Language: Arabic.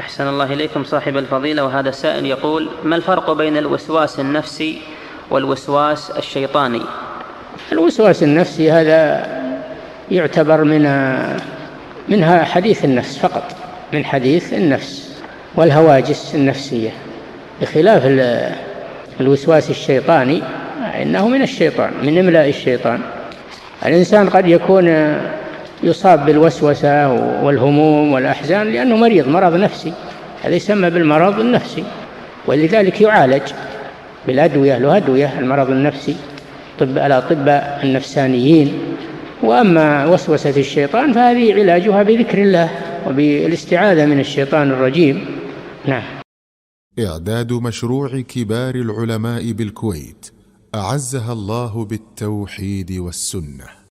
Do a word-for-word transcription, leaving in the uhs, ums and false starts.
أحسن الله إليكم صاحب الفضيلة. وهذا السائل يقول: ما الفرق بين الوسواس النفسي والوسواس الشيطاني؟ الوسواس النفسي هذا يعتبر من منها حديث النفس فقط، من حديث النفس والهواجس النفسية، بخلاف الوسواس الشيطاني إنه من الشيطان، من إملاء الشيطان. الإنسان قد يكون يصاب بالوسوسة والهموم والأحزان لأنه مريض مرض نفسي، هذا يسمى بالمرض النفسي، ولذلك يعالج بالأدوية، له أدوية المرض النفسي، طب الأطباء النفسانيين. وأما وسوسة الشيطان فهذه علاجها بذكر الله وبالاستعاذة من الشيطان الرجيم. نعم. إعداد مشروع كبار العلماء بالكويت أعزها الله بالتوحيد والسنة.